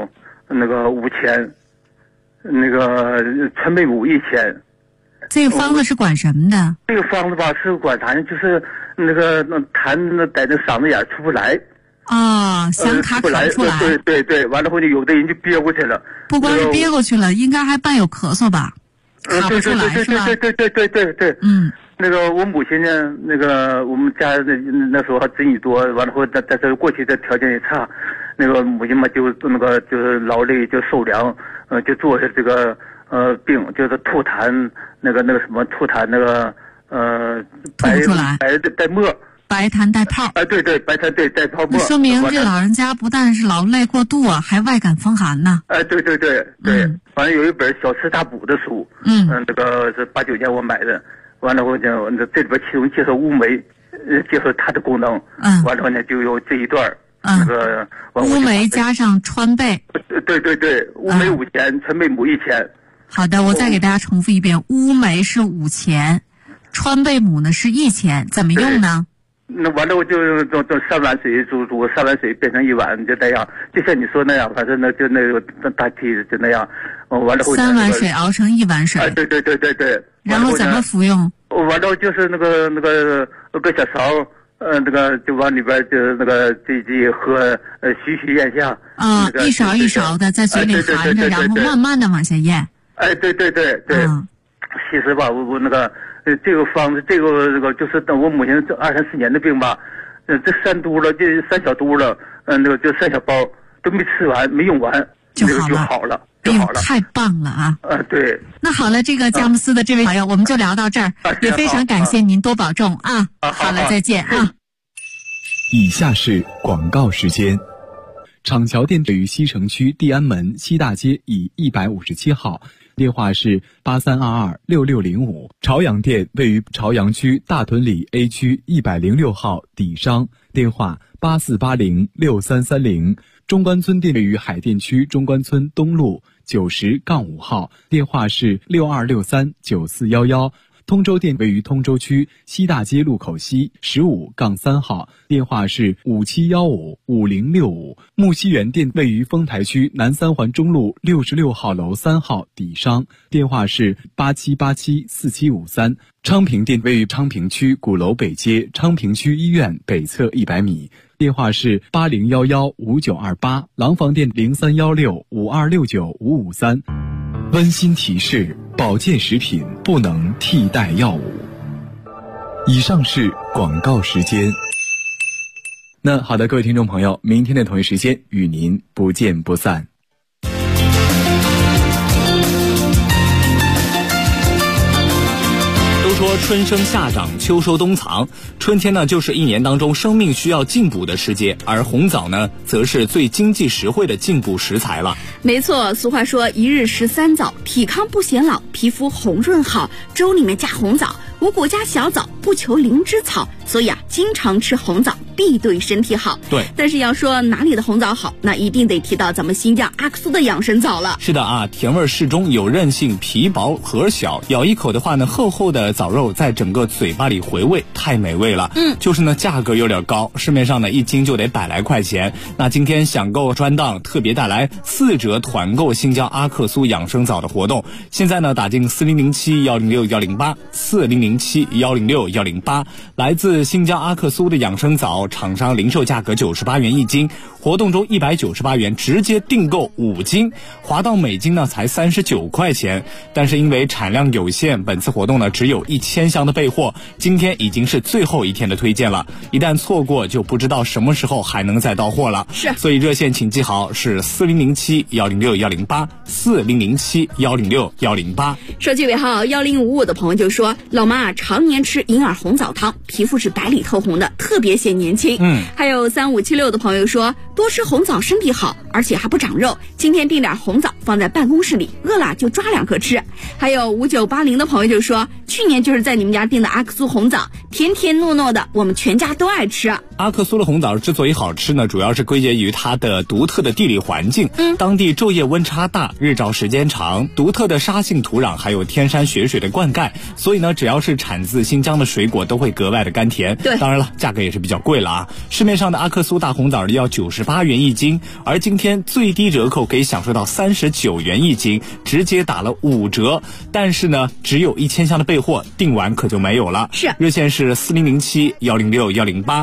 那个5000，那个川贝母1000。 这个方子是管什么的？ 这个方子吧是管痰，就是那个痰在那嗓子眼出不来。 想卡出来。 对，完了后就有的人就憋过去了。 不光是憋过去了，应该还伴有咳嗽吧？卡不出来是吧？ 对。那个我母亲呢，那个我们家那时候子女多，完了后但是过去的条件也差，那个母亲嘛就是劳累就受凉，就做这个病就是吐痰，那个什么吐痰那个吐不出来， 带沫。 白痰带泡。 对，白痰对带泡沫。 那说明这老人家不但是劳累过度啊，还外感风寒呢。 对。完了有一本小吃大补的书，这个是89年我买的。完了后呢，这里边其中介绍乌梅，介绍它的功能。完了后呢就有这一段。那个乌梅加上川贝。 对，乌梅5000，川贝母1000。 好的，我再给大家重复一遍，乌梅是5000，川贝母呢是1000，怎么用呢？ 那完了我就3碗水煮3碗水变成1碗，就那样，就像你说那样，反正就那个大体就那样。完了后 3碗水熬成1碗水。 对。 然后怎么服用？ 完了就是那个小勺，那个就往里边就是那个这喝，徐咽下。 一勺一勺的在嘴里含着，然后慢慢的往下咽。 对。其实吧，我那个。这个方子，这个就是等我母亲这2、3、4年的病吧，这3嘟了，这3小嘟了，那个就3小包都没吃完，没用完， 就好了。 太棒了啊！ 对。 那好了，这个佳木斯的这位朋友，我们就聊到这儿，也非常感谢您，多保重啊！好了，再见啊！ 以下是广告时间。厂桥店位于西城区地安门西大街以157号。电话是83226605，朝阳店位于朝阳区大屯里 A 区106号底商，电话84806330。中关村店位于海淀区中关村东路90-5号，电话是62639411。通州店位于通州区西大街路口西15-3号，电话是57155065。木樨园店位于丰台区南三环中路66号楼3号底商，电话是87874753。昌平店位于昌平区鼓楼北街昌平区医院北侧100米，电话是80115928。廊坊店031652695553。温馨提示：保健食品不能替代药物。以上是广告时间。那好的，各位听众朋友，明天的同一时间与您不见不散。 说春生夏长，秋收冬藏，春天呢就是一年当中生命需要进补的时节，而红枣呢则是最经济实惠的进补食材了。 没错，俗话说一日食3枣，体康不显老，皮肤红润好，粥里面加红枣，五谷加小枣，不求灵芝草，所以经常吃红枣必对身体好。 对， 但是要说哪里的红枣好，那一定得提到咱们新疆阿克苏的养生枣了。 是的啊，甜味适中，有韧性，皮薄核小，咬一口的话呢，厚厚的枣肉在整个嘴巴里回味，太美味了。就是呢价格有点高，市面上呢1斤就得100来块钱。那今天享购专档特别带来4折团购新疆阿克苏养生枣的活动，现在呢打进4007-106-108，4007-106-108，来自新疆阿克苏的养生枣，厂商零售价格98元1斤，活动中198元直接订购5斤，划到每斤呢才39块钱。但是因为产量有限，本次活动呢只有1000箱的备货，今天已经是最后一天的推荐了，一旦错过就不知道什么时候还能再到货了。 是， 所以热线请记好，是4007-106-108， 4007-106-108。 手机尾号1055的朋友就说，老妈常年吃银耳红枣汤，皮肤是白里透红的，特别显年轻。还有3576的朋友说，多吃红枣身体好，而且还不长肉，今天订点红枣放在办公室里，饿了就抓2颗吃。还有5980的朋友就说，去年就是在你们家订的阿克苏红枣，甜甜糯糯的，我们全家都爱吃。 阿克苏的红枣之所以好吃呢，主要是归结于它的独特的地理环境，当地昼夜温差大，日照时间长，独特的沙性土壤，还有天山雪水的灌溉，所以呢只要是产自新疆的水果都会格外的甘甜。 对， 当然了，价格也是比较贵了啊，市面上的阿克苏大红枣要90 98元一斤，而今天最低折扣可以享受到39元一斤，直接打了5折。但是呢，只有1000箱的备货，订完可就没有了。 是， 热线是4007-106-108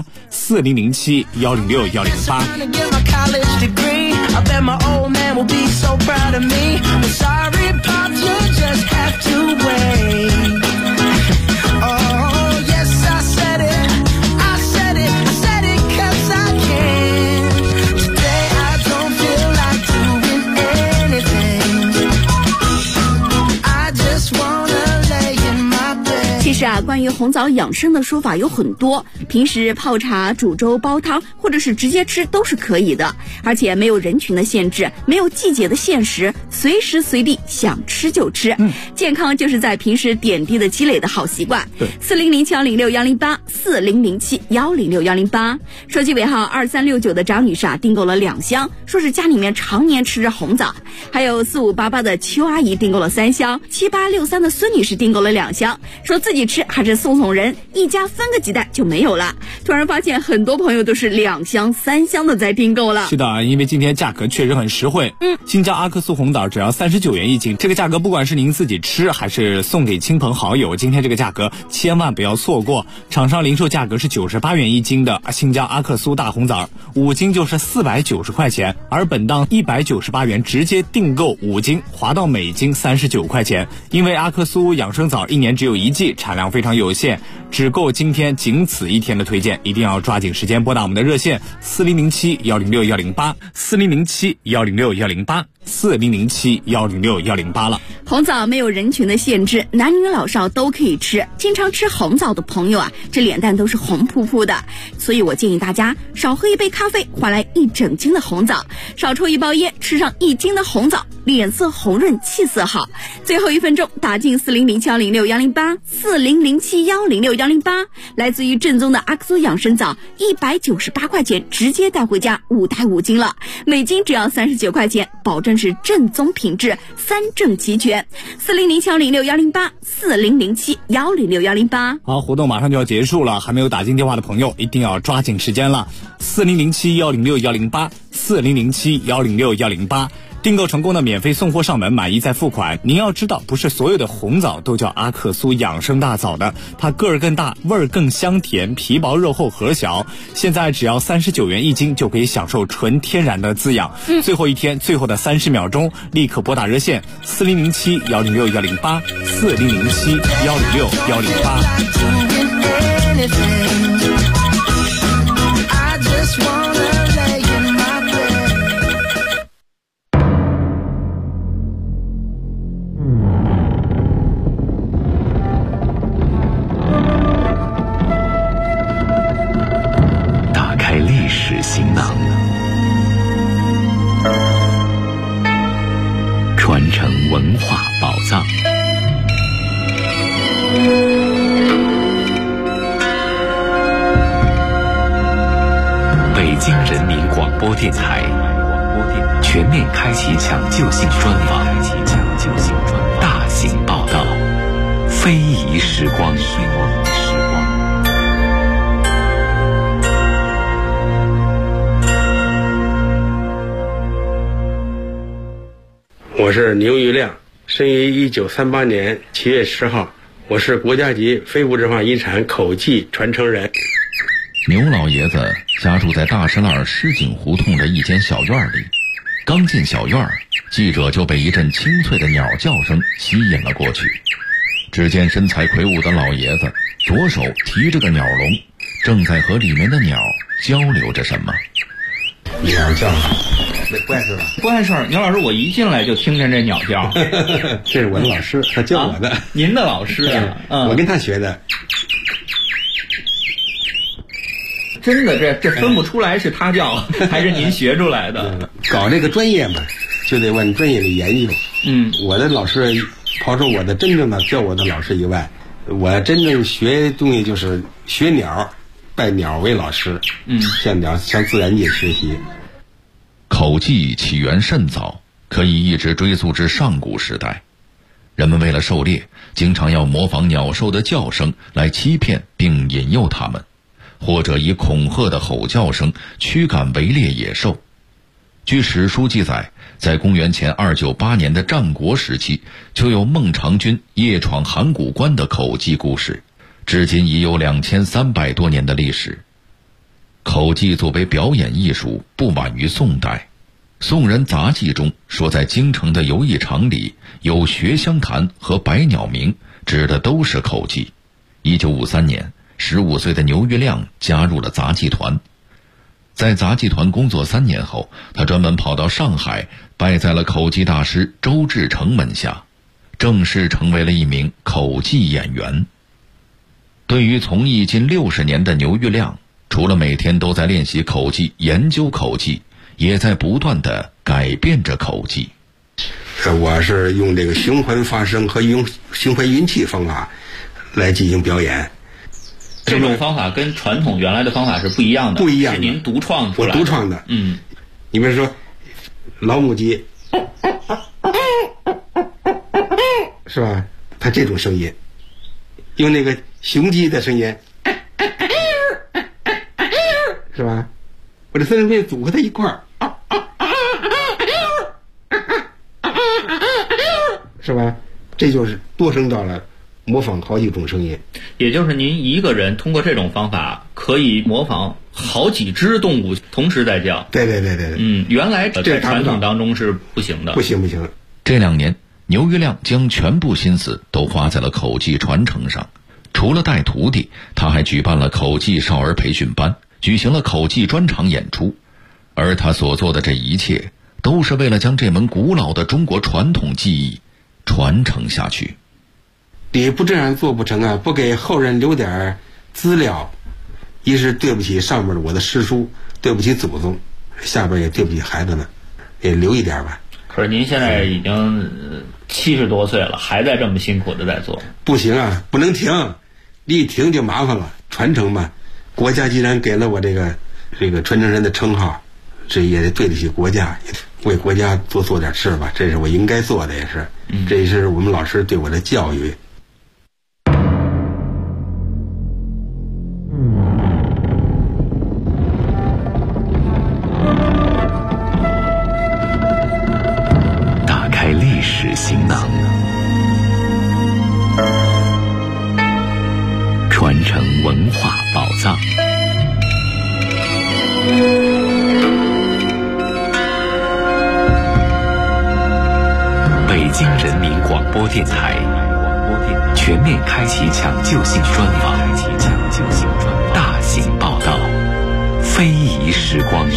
4007-106-108。I bet my old man will be so proud of me. Well, sorry, Pop, you just have to wait. Oh, yes, I said it. I said it. I said it 'cause I can. Today I don't feel like doing anything. I just wanna lay in my bed. 其实啊，关于红枣养生的说法有很多，平时泡茶、煮粥、煲汤，或者是直接吃都是可以的，而且没有人群的限制，没有季节的限时，随时随地想吃就吃。健康就是在平时点滴的积累的好习惯。对，4007-106-108 4007-106-108，手机尾号2369的张女士啊，订购了2箱，说是家里面常年吃着红枣。还有4588的邱阿姨订购了3箱，7863的孙女士订购了2箱，说自己吃还是送人，一家分个几袋就没有了。突然发现很多朋友都是2箱3箱的在订购了。是的，因为今天价格确实很实惠。新疆阿克苏红枣只要39元一斤，这个价格不管是您自己吃还是送给亲朋好友，今天这个价格千万不要错过。厂商零售价格是98元一斤的新疆阿克苏大红枣，5斤就是490块钱，而本档198元直接订购5斤，划到每斤39块钱。因为阿克苏养生枣1年只有1季，产量非常有限，只够今天仅此一天的推荐，一定要抓紧时间拨打我们的热线4007-106-108 4007-106-108 4007-106-108了。红枣没有人群的限制，男女老少都可以吃。经常吃红枣的朋友啊，这脸蛋都是红扑扑的，所以我建议大家少喝一杯咖啡换来1整斤的红枣，少抽1包烟吃上1斤的红枣，脸色红润，气色好。最后1分钟打进4007-106-108 4007-106-108，来自于正宗的阿克苏养生枣198块钱，直接带回家5袋5斤了，每斤只要39块钱，保证是正宗品质，3证齐全。4007-106-108 4007-106-108。好，活动马上就要结束了，还没有打进电话的朋友一定要抓紧时间了。4007-106-108 4007-106-108，订购成功的免费送货上门，满意再付款。您要知道，不是所有的红枣都叫阿克苏养生大枣的，它个儿更大，味儿更香甜，皮薄肉厚核小。现在只要39元一斤就可以享受纯天然的滋养。最后一天，最后的30秒钟，立刻拨打热线4007-106-108 4007-106-108。 历史行囊，传承文化宝藏。北京人民广播电台全面开启抢救性专访，大型报道，非遗时光。 我是牛玉亮，生于1938年7月10号，我是国家级非物质文化遗产口技传承人。 牛老爷子家住在大石栏狮井胡同的一间小院里，刚进小院，记者就被一阵清脆的鸟叫声吸引了过去。只见身材魁梧的老爷子左手提着个鸟笼，正在和里面的鸟交流着什么。 鸟叫没不碍事吧？ 不碍事。牛老师，我一进来就听见这鸟叫。 这是我的老师，他教我的。 您的老师啊？ 我跟他学的。 真的，这分不出来是他教还是您学出来的？ 搞这个专业嘛，就得往专业里研究。我的老师，刨除我的真正的教我的老师以外，我真正学东西就是学鸟，拜鸟为老师。向自然界学习。 口技起源甚早，可以一直追溯至上古时代。人们为了狩猎，经常要模仿鸟兽的叫声来欺骗并引诱它们。 或者以恐吓的吼叫声驱赶围猎野兽。据史书记载，在公元前298年的战国时期，就有孟尝君夜闯函谷关的口技故事，至今已有2300多年的历史。口技作为表演艺术，不晚于宋代。宋人杂记中说，在京城的游艺场里有学香坛和百鸟鸣，指的都是口技。1953年，15岁的牛玉亮加入了杂技团。在杂技团工作3年后，他专门跑到上海，拜在了口技大师周志成门下，正式成为了一名口技演员。对于从艺近60年的牛玉亮，除了每天都在练习口技、研究口技，也在不断地改变着口技。 我是用这个循环发声和用循环运气方法来进行表演。 这种方法跟传统原来的方法是不一样的， 不一样的， 是您独创出来的。 我独创的。你比如说老母鸡，是吧？它这种声音，用那个雄鸡的声音，是吧？我这三声片组合在一块儿，是吧？这就是多声道了，模仿好几种声音。 也就是您一个人通过这种方法可以模仿好几只动物同时在叫。 对。 原来在传统当中是不行的。 不行。 这2年，牛玉亮将全部心思都花在了口技传承上。除了带徒弟，他还举办了口技少儿培训班，举行了口技专场演出。而他所做的这一切，都是为了将这门古老的中国传统技艺传承下去。 你不这样做不成啊！不给后人留点资料，一是对不起上面的我的师叔，对不起祖宗，下边也对不起孩子们，也留一点吧。 可是您现在已经70多岁了，还在这么辛苦的在做。 不行啊，不能停，一停就麻烦了。传承嘛，国家既然给了我这个传承人的称号，这也得对得起国家，为国家多做点事吧，这是我应该做的，也是，这也是我们老师对我的教育。 打开历史行囊，传承文化宝藏。北京人民广播电台全面开启抢救性专访，大型报道，非遗时光。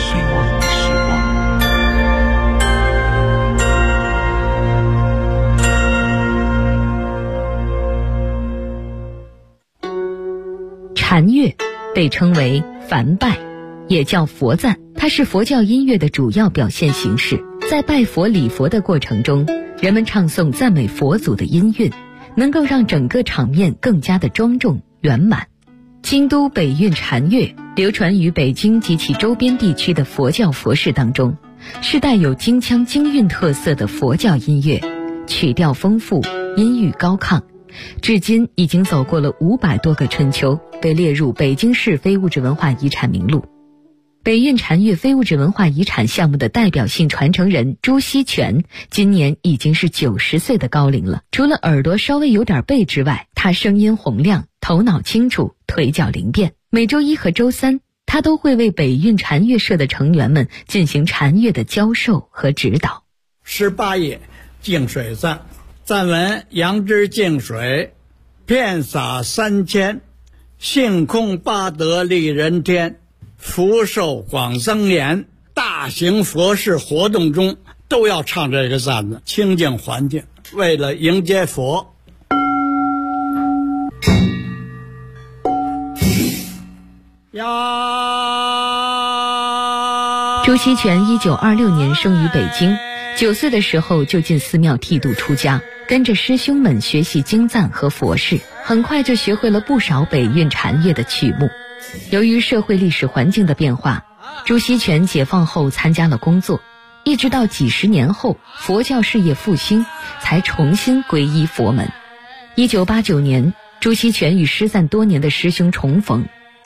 禅乐被称为梵拜，也叫佛赞，它是佛教音乐的主要表现形式。在拜佛礼佛的过程中，人们唱诵赞美佛祖的音韵，能够让整个场面更加的庄重圆满。京都北韵禅乐流传于北京及其周边地区的佛教佛事当中，是带有京腔京韵特色的佛教音乐，曲调丰富，音域高亢，至今已经走过了500多个春秋，被列入北京市非物质文化遗产名录。北韵禅乐非物质文化遗产项目的代表性传承人朱锡全今年已经是90岁的高龄了。除了耳朵稍微有点背之外，他声音洪亮，头脑清楚，腿脚灵便。每周1和周3，他都会为北韵禅乐社的成员们进行禅乐的教授和指导。 18页净水赞，赞文：杨枝净水，遍洒3000，性空八德利人天，福寿广增延。大型佛事活动中都要唱这个赞子，清净环境，为了迎接佛。 朱锡全1926年生于北京，9岁的时候就进寺庙剃度出家，跟着师兄们学习经赞和佛事，很快就学会了不少北韵禅乐的曲目。由于社会历史环境的变化，朱锡全解放后参加了工作，一直到几十年后佛教事业复兴，才重新皈依佛门。1989年，朱锡全与失散多年的师兄重逢，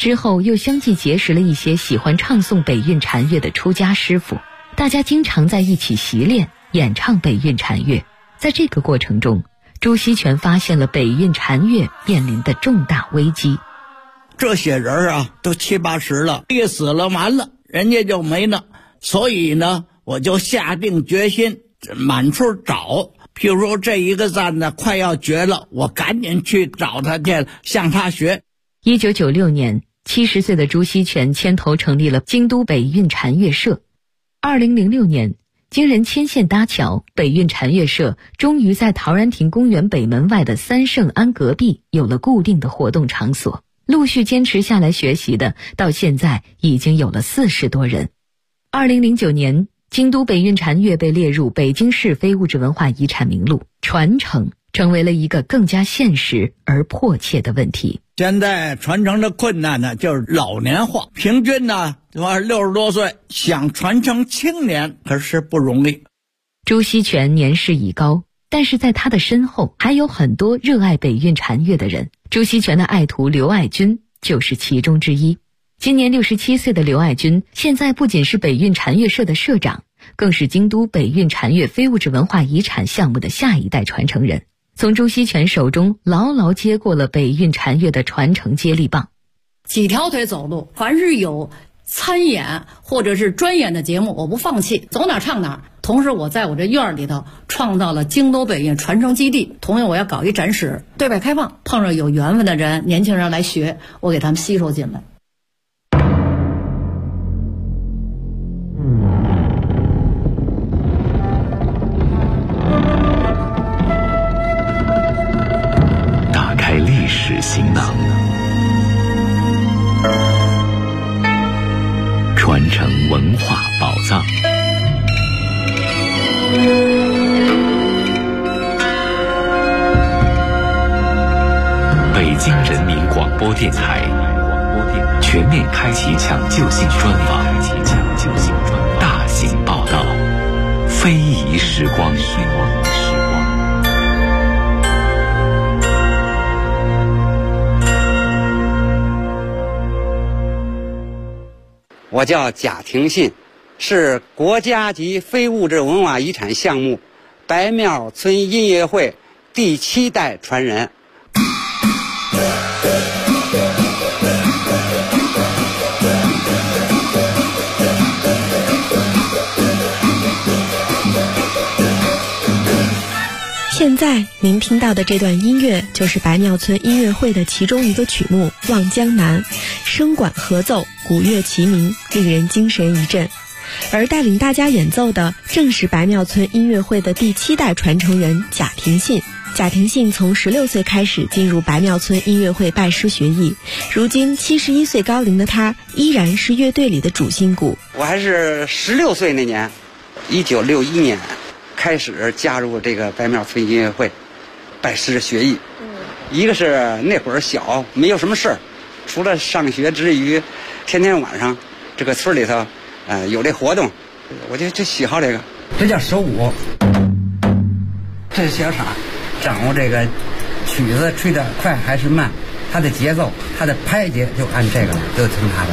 之后又相继结识了一些喜欢唱诵北韵禅乐的出家师傅，大家经常在一起习练演唱北韵禅乐。在这个过程中，朱锡全发现了北韵禅乐面临的重大危机。 这些人啊都70、80了，一死了完了，人家就没了。所以呢，我就下定决心满处找，譬如说这一个赞呢快要绝了，我赶紧去找他去，向他学。 1996年，70岁的朱锡全牵头成立了京都北韵禅乐社。2006年，经人牵线搭桥，北韵禅乐社终于在陶然亭公园北门外的三圣庵隔壁有了固定的活动场所。陆续坚持下来学习的，到现在已经有了40多人。2009年，京都北韵禅乐被列入北京市非物质文化遗产名录，传承成为了一个更加现实而迫切的问题。 现在传承的困难呢，就是老年化，平均呢60多岁，想传承青年可是不容易。 朱锡全年事已高，但是在他的身后还有很多热爱北韵禅乐的人。朱锡全的爱徒刘爱军就是其中之一。今年67岁的刘爱军，现在不仅是北韵禅乐社的社长，更是京都北韵禅乐非物质文化遗产项目的下一代传承人，从朱锡全手中牢牢接过了北韵禅乐的传承接力棒。 几条腿走路，凡是有参演或者是专演的节目，我不放弃，走哪唱哪。同时我在我这院里头创造了京都北韵传承基地，同样我要搞一展示，对外开放，碰上有缘分的人，年轻人来学，我给他们吸收进来。 打开历史行囊，传承文化宝藏。北京人民广播电台全面开启抢救性专访，大型报道，非遗时光。 我叫贾廷信，是国家级非物质文化遗产项目白庙村音乐会第7代传人。 现在您听到的这段音乐就是白庙村音乐会的其中一个曲目《望江南》，声管合奏，鼓乐齐鸣，令人精神一振。而带领大家演奏的正是白庙村音乐会的第7代传承人贾廷信。贾廷信从16岁开始进入白庙村音乐会拜师学艺，如今71岁高龄的他依然是乐队里的主心骨。 我还是16岁那年，1961年开始加入这个白庙村音乐会，拜师学艺。一个是那会儿小，没有什么事儿，除了上学之余，天天晚上这个村里头，有这活动，我就喜好这个。这叫手鼓，这是小傻，掌握这个曲子吹得快还是慢，它的节奏，它的拍节就按这个，都听它的。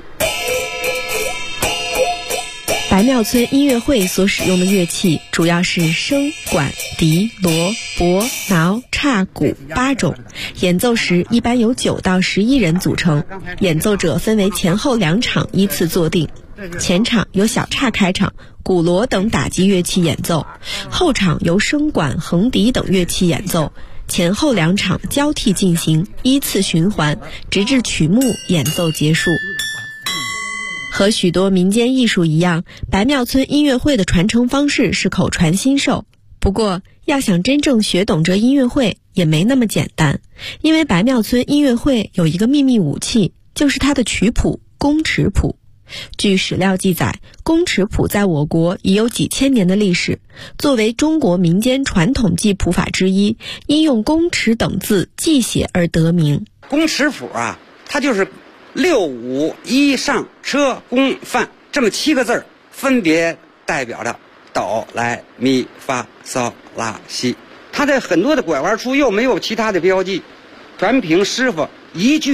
白庙村音乐会所使用的乐器主要是笙、管、笛、锣、钹、挠、叉、鼓8种，演奏时一般由9到11人组成，演奏者分为前后2场依次坐定，前场由小叉开场，鼓锣等打击乐器演奏，后场由笙管、横笛等乐器演奏，前后2场交替进行，依次循环，直至曲目演奏结束。和许多民间艺术一样，白庙村音乐会的传承方式是口传心授。不过，要想真正学懂这音乐会也没那么简单，因为白庙村音乐会有一个秘密武器，就是它的曲谱宫尺谱。据史料记载，宫尺谱在我国已有几千年的历史，作为中国民间传统记谱法之一，因用宫尺等字记写而得名。 宫尺谱啊，它就是6、5、1上车宫范这么7个字，分别代表着哆来咪发嗦拉西。它在很多的拐弯处又没有其他的标记，全凭师傅一句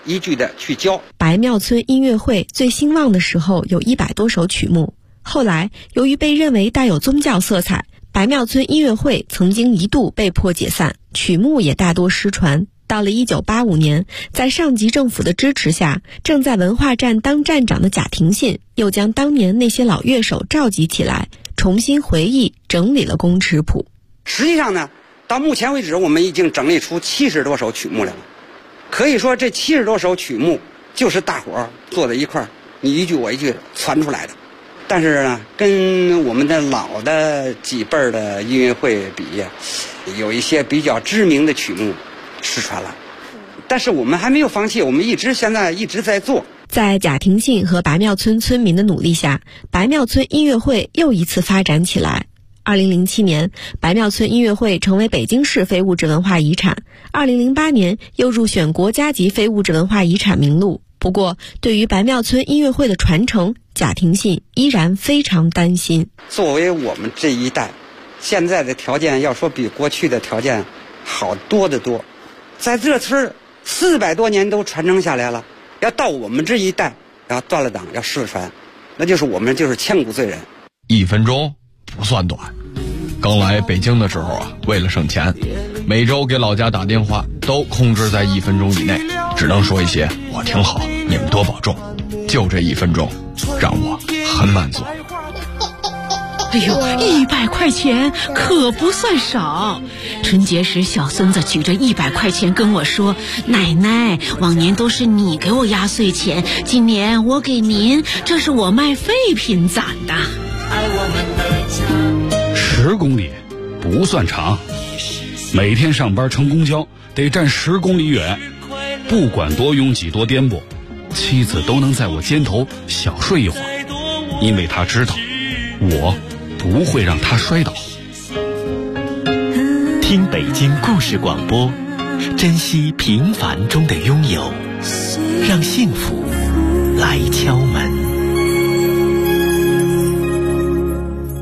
一句的去教。 白庙村音乐会最兴旺的时候有100多首曲目，后来由于被认为带有宗教色彩，白庙村音乐会曾经一度被迫解散，曲目也大多失传。到了1985年，在上级政府的支持下，正在文化站当站长的贾廷信又将当年那些老乐手召集起来，重新回忆整理了工尺谱。 实际上呢，到目前为止我们已经整理出70多首曲目来了，可以说这70多首曲目就是大伙儿坐在一块儿，你一句我一句传出来的。但是呢，跟我们的老的几辈儿的音乐会比，有一些比较知名的曲目失传了，但是我们还没有放弃，我们现在一直在做。 在贾廷信和白庙村村民的努力下，白庙村音乐会又一次发展起来。2007年，白庙村音乐会成为北京市非物质文化遗产，2008年又入选国家级非物质文化遗产名录。不过，对于白庙村音乐会的传承，贾廷信依然非常担心。 作为我们这一代，现在的条件要说比过去的条件好多得多，在这村400多年都传承下来了，要到我们这一代要断了档要失传，那就是我们就是千古罪人。 1分钟不算短，刚来北京的时候啊，为了省钱，每周给老家打电话都控制在1分钟以内，只能说一些我挺好，你们多保重，就这1分钟让我很满足。 哎呦，100块钱可不算少。春节时小孙子举着100块钱跟我说，奶奶，往年都是你给我压岁钱，今年我给您，这是我卖废品攒的。 10公里不算长，每天上班乘公交得站10公里远，不管多拥挤多颠簸，妻子都能在我肩头小睡一会儿，因为她知道我不会让他摔倒。 听北京故事广播，珍惜平凡中的拥有，让幸福